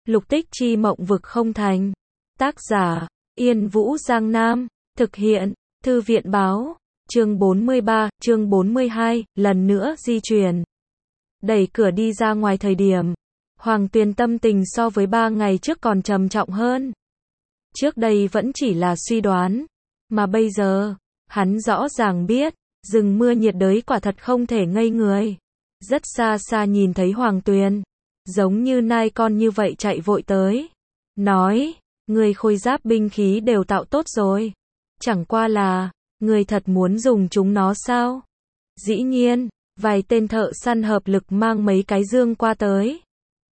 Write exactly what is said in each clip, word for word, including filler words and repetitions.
Lục tích chi mộng vực không thành. Tác giả, Yên Vũ Giang Nam. Thực hiện, Thư viện báo. Chương bốn mươi ba, chương bốn mươi hai, lần nữa di chuyển. Đẩy cửa đi ra ngoài thời điểm, Hoàng Tuyền tâm tình so với ba ngày trước còn trầm trọng hơn. Trước đây vẫn chỉ là suy đoán, mà bây giờ, hắn rõ ràng biết, rừng mưa nhiệt đới quả thật không thể ngây người. Rất xa xa nhìn thấy Hoàng Tuyền, giống như nai con như vậy chạy vội tới. Nói, người khôi giáp binh khí đều tạo tốt rồi. Chẳng qua là, người thật muốn dùng chúng nó sao? Dĩ nhiên, vài tên thợ săn hợp lực mang mấy cái dương qua tới.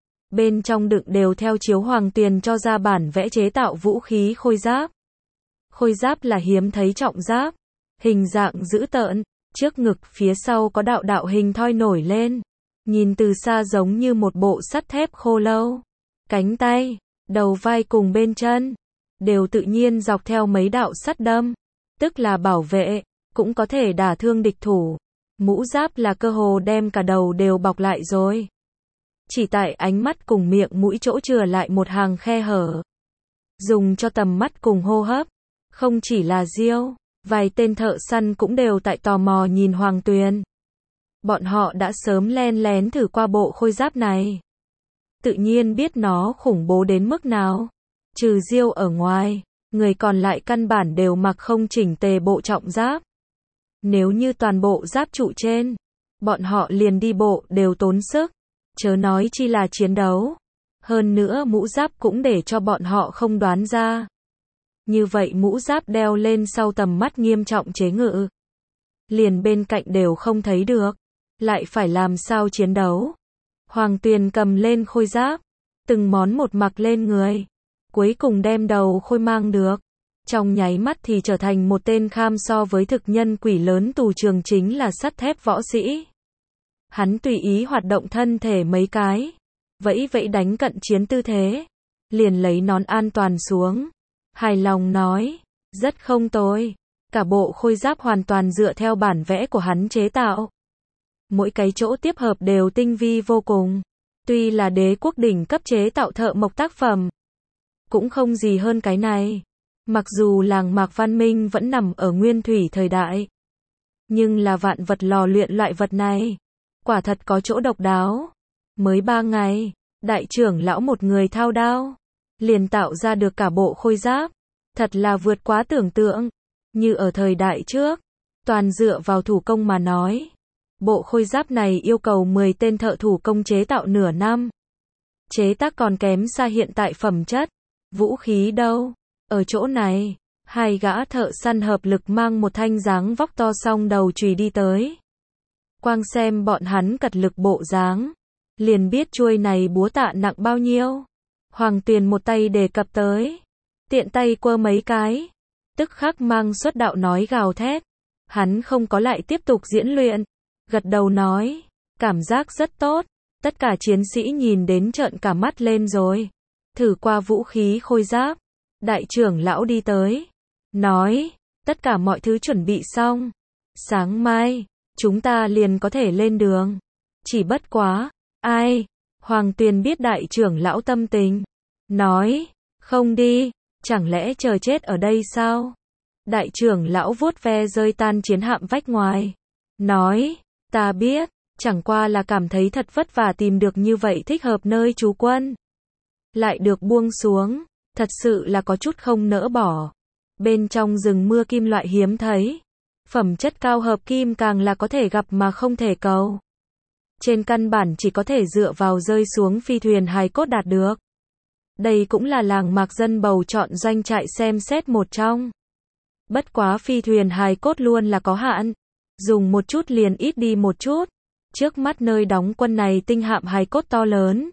Bên trong đựng đều theo chiếu Hoàng Tuyền cho ra bản vẽ chế tạo vũ khí khôi giáp. Khôi giáp là hiếm thấy trọng giáp, hình dạng dữ tợn, trước ngực phía sau có đạo đạo hình thoi nổi lên, nhìn từ xa giống như một bộ sắt thép khô lâu. Cánh tay, đầu vai cùng bên chân, đều tự nhiên dọc theo mấy đạo sắt đâm, tức là bảo vệ, cũng có thể đả thương địch thủ. Mũ giáp là cơ hồ đem cả đầu đều bọc lại rồi. Chỉ tại ánh mắt cùng miệng mũi chỗ chừa lại một hàng khe hở. Dùng cho tầm mắt cùng hô hấp. Không chỉ là Diêu, vài tên thợ săn cũng đều tại tò mò nhìn Hoàng Tuyền. Bọn họ đã sớm len lén thử qua bộ khôi giáp này. Tự nhiên biết nó khủng bố đến mức nào. Trừ Diêu ở ngoài, người còn lại căn bản đều mặc không chỉnh tề bộ trọng giáp. Nếu như toàn bộ giáp trụ trên, bọn họ liền đi bộ đều tốn sức, chớ nói chi là chiến đấu. Hơn nữa mũ giáp cũng để cho bọn họ không đoán ra. Như vậy mũ giáp đeo lên sau tầm mắt nghiêm trọng chế ngự. Liền bên cạnh đều không thấy được. Lại phải làm sao chiến đấu? Hoàng Tuyền cầm lên khôi giáp, từng món một mặc lên người. Cuối cùng đem đầu khôi mang được. Trong nháy mắt thì trở thành một tên kham so với thực nhân quỷ lớn tù trường chính là sắt thép võ sĩ. Hắn tùy ý hoạt động thân thể mấy cái, vẫy vẫy đánh cận chiến tư thế, liền lấy nón an toàn xuống. Hài lòng nói, rất không tồi, cả bộ khôi giáp hoàn toàn dựa theo bản vẽ của hắn chế tạo. Mỗi cái chỗ tiếp hợp đều tinh vi vô cùng, tuy là đế quốc đỉnh cấp chế tạo thợ mộc tác phẩm, cũng không gì hơn cái này. Mặc dù làng mạc văn minh vẫn nằm ở nguyên thủy thời đại, nhưng là vạn vật lò luyện loại vật này, quả thật có chỗ độc đáo. Mới ba ngày, đại trưởng lão một người thao đao, liền tạo ra được cả bộ khôi giáp, thật là vượt quá tưởng tượng. Như ở thời đại trước, toàn dựa vào thủ công mà nói, bộ khôi giáp này yêu cầu mười tên thợ thủ công chế tạo nửa năm. Chế tác còn kém xa hiện tại phẩm chất. Vũ khí đâu? Ở chỗ này, hai gã thợ săn hợp lực mang một thanh dáng vóc to song đầu chùy đi tới. Quang xem bọn hắn cật lực bộ dáng, liền biết chuôi này búa tạ nặng bao nhiêu. Hoàng Tuyền một tay đề cập tới, tiện tay quơ mấy cái, tức khắc mang xuất đạo nói gào thét. Hắn không có lại tiếp tục diễn luyện, gật đầu nói, cảm giác rất tốt. Tất cả chiến sĩ nhìn đến trợn cả mắt lên rồi. Thử qua vũ khí khôi giáp, đại trưởng lão đi tới, nói, tất cả mọi thứ chuẩn bị xong, sáng mai, chúng ta liền có thể lên đường. Chỉ bất quá, ai? Hoàng Tuyền biết đại trưởng lão tâm tình, nói, không đi, chẳng lẽ chờ chết ở đây sao? Đại trưởng lão vuốt ve rơi tan chiến hạm vách ngoài, nói, ta biết, chẳng qua là cảm thấy thật vất vả tìm được như vậy thích hợp nơi trú quân. Lại được buông xuống, thật sự là có chút không nỡ bỏ. Bên trong rừng mưa kim loại hiếm thấy, phẩm chất cao hợp kim càng là có thể gặp mà không thể cầu. Trên căn bản chỉ có thể dựa vào rơi xuống phi thuyền hài cốt đạt được. Đây cũng là làng mạc dân bầu chọn doanh trại xem xét một trong. Bất quá phi thuyền hài cốt luôn là có hạn, dùng một chút liền ít đi một chút. Trước mắt nơi đóng quân này tinh hạm hài cốt to lớn,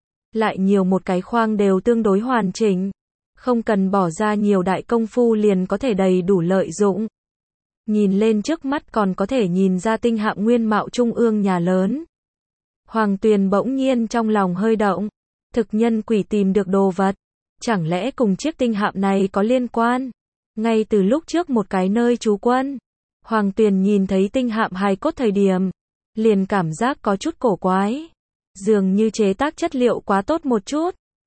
lại nhiều một cái khoang đều tương đối hoàn chỉnh, không cần bỏ ra nhiều đại công phu liền có thể đầy đủ lợi dụng. Nhìn lên trước mắt còn có thể nhìn ra tinh hạm nguyên mạo trung ương nhà lớn. Hoàng Tuyền bỗng nhiên trong lòng hơi động, thực nhân quỷ tìm được đồ vật, chẳng lẽ cùng chiếc tinh hạm này có liên quan? Ngay từ lúc trước một cái nơi trú quân, Hoàng Tuyền nhìn thấy tinh hạm hài cốt thời điểm, liền cảm giác có chút cổ quái. Dường như chế tác chất liệu quá tốt một chút,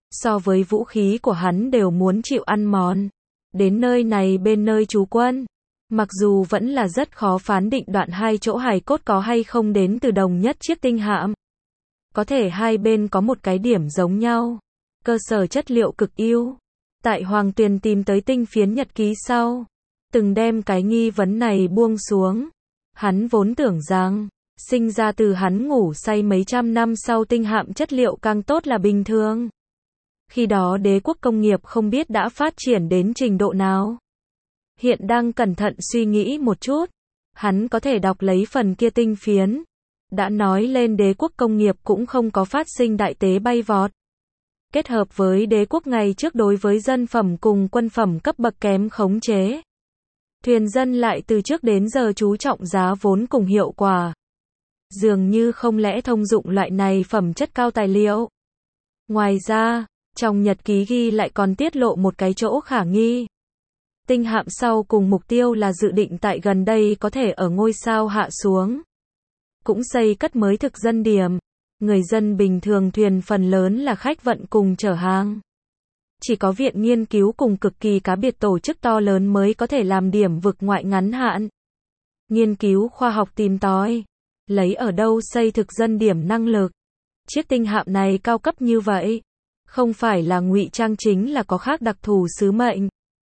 so với vũ khí của hắn đều muốn chịu ăn mòn. Đến nơi này bên nơi trú quân, mặc dù vẫn là rất khó phán định đoạn hai chỗ hài cốt có hay không đến từ đồng nhất chiếc tinh hạm. Có thể hai bên có một cái điểm giống nhau, cơ sở chất liệu cực yếu. Tại Hoàng Tuyền tìm tới tinh phiến nhật ký sau, từng đem cái nghi vấn này buông xuống. Hắn vốn tưởng rằng, sinh ra từ hắn ngủ say mấy trăm năm sau tinh hạm chất liệu càng tốt là bình thường. Khi đó đế quốc công nghiệp không biết đã phát triển đến trình độ nào. Hiện đang cẩn thận suy nghĩ một chút, hắn có thể đọc lấy phần kia tinh phiến. Đã nói lên đế quốc công nghiệp cũng không có phát sinh đại tế bay vọt. Kết hợp với đế quốc ngày trước đối với dân phẩm cùng quân phẩm cấp bậc kém khống chế. Thuyền dân lại từ trước đến giờ chú trọng giá vốn cùng hiệu quả. Dường như không lẽ thông dụng loại này phẩm chất cao tài liệu. Ngoài ra, trong nhật ký ghi lại còn tiết lộ một cái chỗ khả nghi. Tinh hạm sau cùng mục tiêu là dự định tại gần đây có thể ở ngôi sao hạ xuống. Cũng xây cất mới thực dân điểm. Người dân bình thường thuyền phần lớn là khách vận cùng chở hàng. Chỉ có viện nghiên cứu cùng cực kỳ cá biệt tổ chức to lớn mới có thể làm điểm vực ngoại ngắn hạn. Nghiên cứu khoa học tìm tòi. Lấy ở đâu xây thực dân điểm năng lực. Chiếc tinh hạm này cao cấp như vậy. Không phải là ngụy trang chính là có khác đặc thù sứ mệnh.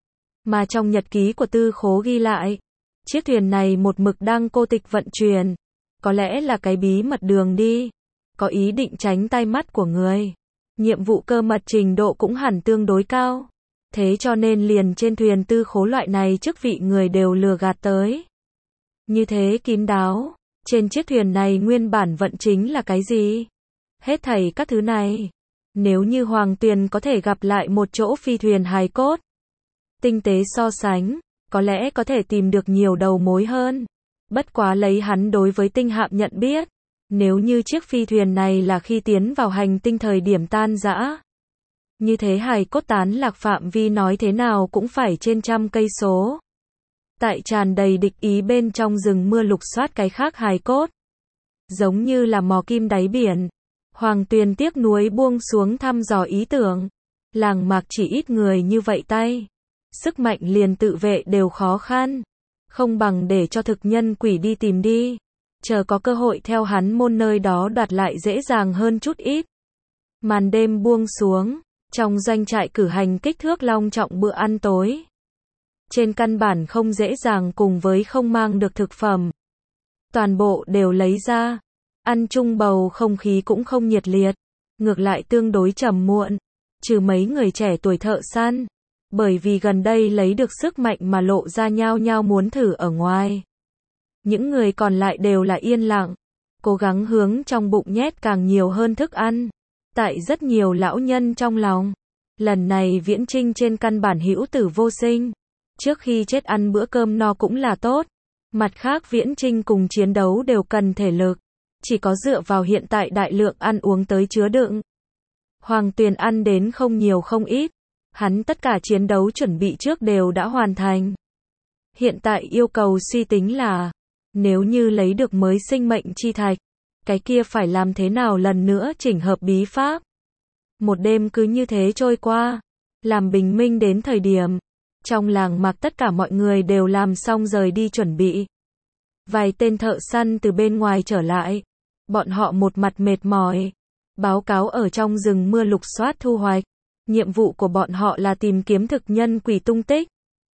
Mà trong nhật ký của Tư Khố ghi lại. Chiếc thuyền này một mực đang cô tịch vận chuyển. Có lẽ là cái bí mật đường đi. Có ý định tránh tai mắt của người. Nhiệm vụ cơ mật trình độ cũng hẳn tương đối cao. Thế cho nên liền trên thuyền Tư Khố loại này chức vị người đều lừa gạt tới. Như thế kín đáo. Trên chiếc thuyền này nguyên bản vận chính là cái gì? Hết thảy các thứ này. Nếu như Hoàng Tuyền có thể gặp lại một chỗ phi thuyền hài cốt. Tinh tế so sánh. Có lẽ có thể tìm được nhiều đầu mối hơn. Bất quá lấy hắn đối với tinh hạm nhận biết. Nếu như chiếc phi thuyền này là khi tiến vào hành tinh thời điểm tan rã. Như thế hài cốt tán lạc phạm vi nói thế nào cũng phải trên trăm cây số. Tại tràn đầy địch ý bên trong rừng mưa lục soát cái khác hài cốt. Giống như là mò kim đáy biển. Hoàng Tuyền tiếc nuối buông xuống thăm dò ý tưởng. Làng mạc chỉ ít người như vậy tay. Sức mạnh liền tự vệ đều khó khăn. Không bằng để cho thực nhân quỷ đi tìm đi. Chờ có cơ hội theo hắn môn nơi đó đoạt lại dễ dàng hơn chút ít. Màn đêm buông xuống. Trong doanh trại cử hành kích thước long trọng bữa ăn tối. Trên căn bản không dễ dàng cùng với không mang được thực phẩm. Toàn bộ đều lấy ra. Ăn chung bầu không khí cũng không nhiệt liệt. Ngược lại tương đối trầm muộn. Trừ mấy người trẻ tuổi thợ săn. Bởi vì gần đây lấy được sức mạnh mà lộ ra nhao nhao muốn thử ở ngoài. Những người còn lại đều là yên lặng. Cố gắng hướng trong bụng nhét càng nhiều hơn thức ăn. Tại rất nhiều lão nhân trong lòng. Lần này viễn trinh trên căn bản hữu tử vô sinh. Trước khi chết ăn bữa cơm no cũng là tốt. Mặt khác viễn trinh cùng chiến đấu đều cần thể lực. Chỉ có dựa vào hiện tại đại lượng ăn uống tới chứa đựng. Hoàng Tuyền ăn đến không nhiều không ít. Hắn tất cả chiến đấu chuẩn bị trước đều đã hoàn thành. Hiện tại yêu cầu suy tính là, nếu như lấy được mới sinh mệnh chi thạch, cái kia phải làm thế nào lần nữa chỉnh hợp bí pháp. Một đêm cứ như thế trôi qua, làm bình minh đến thời điểm, trong làng mạc tất cả mọi người đều làm xong rời đi chuẩn bị. Vài tên thợ săn từ bên ngoài trở lại, bọn họ một mặt mệt mỏi, báo cáo ở trong rừng mưa lục soát thu hoạch. Nhiệm vụ của bọn họ là tìm kiếm thực nhân quỷ tung tích,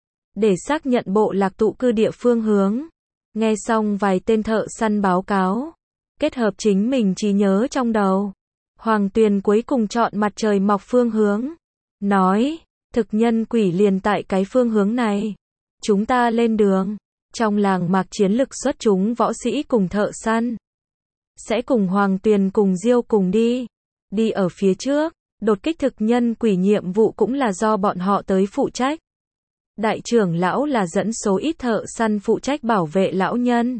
để xác nhận bộ lạc tụ cư địa phương hướng. Nghe xong vài tên thợ săn báo cáo, kết hợp chính mình trí nhớ trong đầu, Hoàng Tuyền cuối cùng chọn mặt trời mọc phương hướng. Nói, thực nhân quỷ liền tại cái phương hướng này. Chúng ta lên đường. Trong làng mạc chiến lực xuất chúng võ sĩ cùng thợ săn. Sẽ cùng Hoàng Tuyền cùng Diêu cùng đi. Đi ở phía trước. Đột kích thực nhân quỷ nhiệm vụ cũng là do bọn họ tới phụ trách. Đại trưởng lão là dẫn số ít thợ săn phụ trách bảo vệ lão nhân,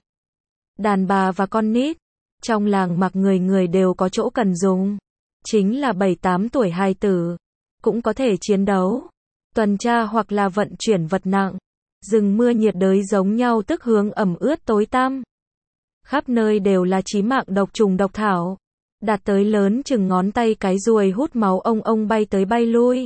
đàn bà và con nít. Trong làng mặc người người đều có chỗ cần dùng. Chính là bảy tám tuổi hài tử. Cũng có thể chiến đấu, tuần tra hoặc là vận chuyển vật nặng. Rừng mưa nhiệt đới giống nhau tức hướng ẩm ướt tối tăm. Khắp nơi đều là chí mạng độc trùng độc thảo. đạt tới lớn chừng ngón tay cái ruồi hút máu ông ông bay tới bay lui.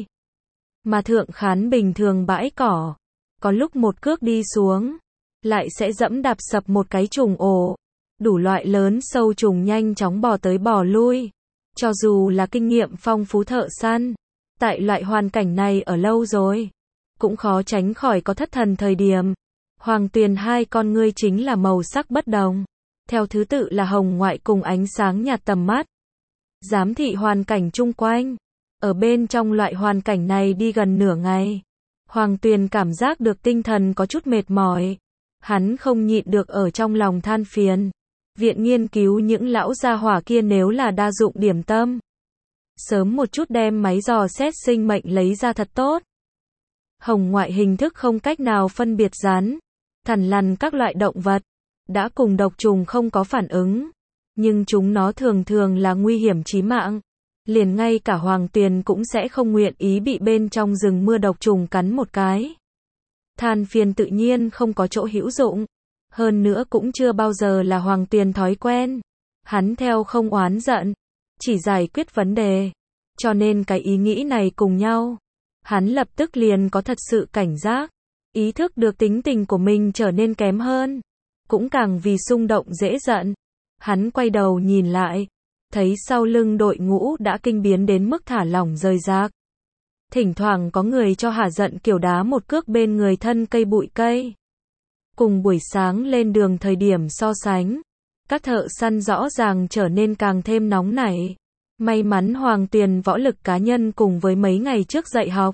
Mà thượng khán bình thường bãi cỏ, có lúc một cước đi xuống, lại sẽ dẫm đạp sập một cái trùng ổ. Đủ loại lớn sâu trùng nhanh chóng bò tới bò lui. Cho dù là kinh nghiệm phong phú thợ săn, tại loại hoàn cảnh này ở lâu rồi, cũng khó tránh khỏi có thất thần thời điểm. Hoàng Tuyền hai con ngươi chính là màu sắc bất đồng, theo thứ tự là hồng ngoại cùng ánh sáng nhạt tầm mắt. Giám thị hoàn cảnh chung quanh. Ở bên trong loại hoàn cảnh này đi gần nửa ngày, Hoàng Tuyền cảm giác được tinh thần có chút mệt mỏi. Hắn không nhịn được ở trong lòng than phiền. Viện nghiên cứu những lão gia hỏa kia nếu là đa dụng điểm tâm, sớm một chút đem máy dò xét sinh mệnh lấy ra thật tốt. Hồng ngoại hình thức không cách nào phân biệt rắn, thằn lằn các loại động vật, đã cùng độc trùng không có phản ứng, nhưng chúng nó thường thường là nguy hiểm chí mạng. Liền ngay cả Hoàng Tuyền cũng sẽ không nguyện ý bị bên trong rừng mưa độc trùng cắn một cái. Than phiền tự nhiên không có chỗ hữu dụng. Hơn nữa cũng chưa bao giờ là Hoàng Tuyền thói quen. Hắn theo không oán giận, chỉ giải quyết vấn đề. Cho nên cái ý nghĩ này cùng nhau, hắn lập tức liền có thật sự cảnh giác. Ý thức được tính tình của mình trở nên kém hơn. Cũng càng vì xung động dễ giận. Hắn quay đầu nhìn lại, thấy sau lưng đội ngũ đã kinh biến đến mức thả lỏng rời rạc. Thỉnh thoảng có người cho hả giận kiểu đá một cước bên người thân cây bụi cây. Cùng buổi sáng lên đường thời điểm so sánh, các thợ săn rõ ràng trở nên càng thêm nóng nảy. May mắn Hoàng Tuyền võ lực cá nhân cùng với mấy ngày trước dạy học,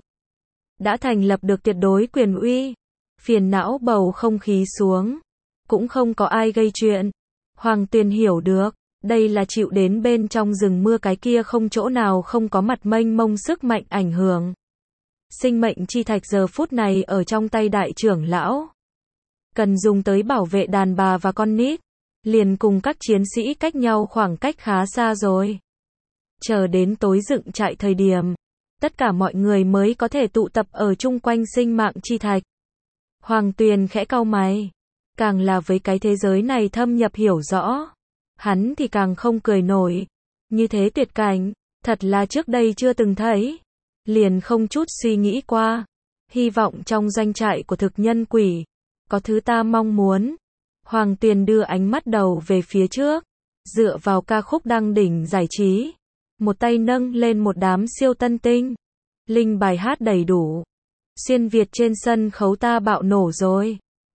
đã thành lập được tuyệt đối quyền uy. Phiền não bầu không khí xuống, cũng không có ai gây chuyện. Hoàng Tuyền hiểu được, đây là chịu đến bên trong rừng mưa cái kia không chỗ nào không có mặt mênh mông sức mạnh ảnh hưởng. Sinh mệnh chi thạch giờ phút này ở trong tay đại trưởng lão, cần dùng tới bảo vệ đàn bà và con nít, liền cùng các chiến sĩ cách nhau khoảng cách khá xa rồi. Chờ đến tối dựng trại thời điểm, tất cả mọi người mới có thể tụ tập ở chung quanh sinh mạng chi thạch. Hoàng Tuyền khẽ cau mày, càng là với cái thế giới này thâm nhập hiểu rõ, hắn thì càng không cười nổi. Như thế tuyệt cảnh, thật là trước đây chưa từng thấy. Liền không chút suy nghĩ qua. Hy vọng trong doanh trại của thực nhân quỷ, có thứ ta mong muốn. Hoàng Tuyền đưa ánh mắt đầu về phía trước, dựa vào ca khúc đăng đỉnh giải trí. Một tay nâng lên một đám siêu tân tinh. Linh bài hát đầy đủ. Xuyên Việt trên sân khấu ta bạo nổ rồi.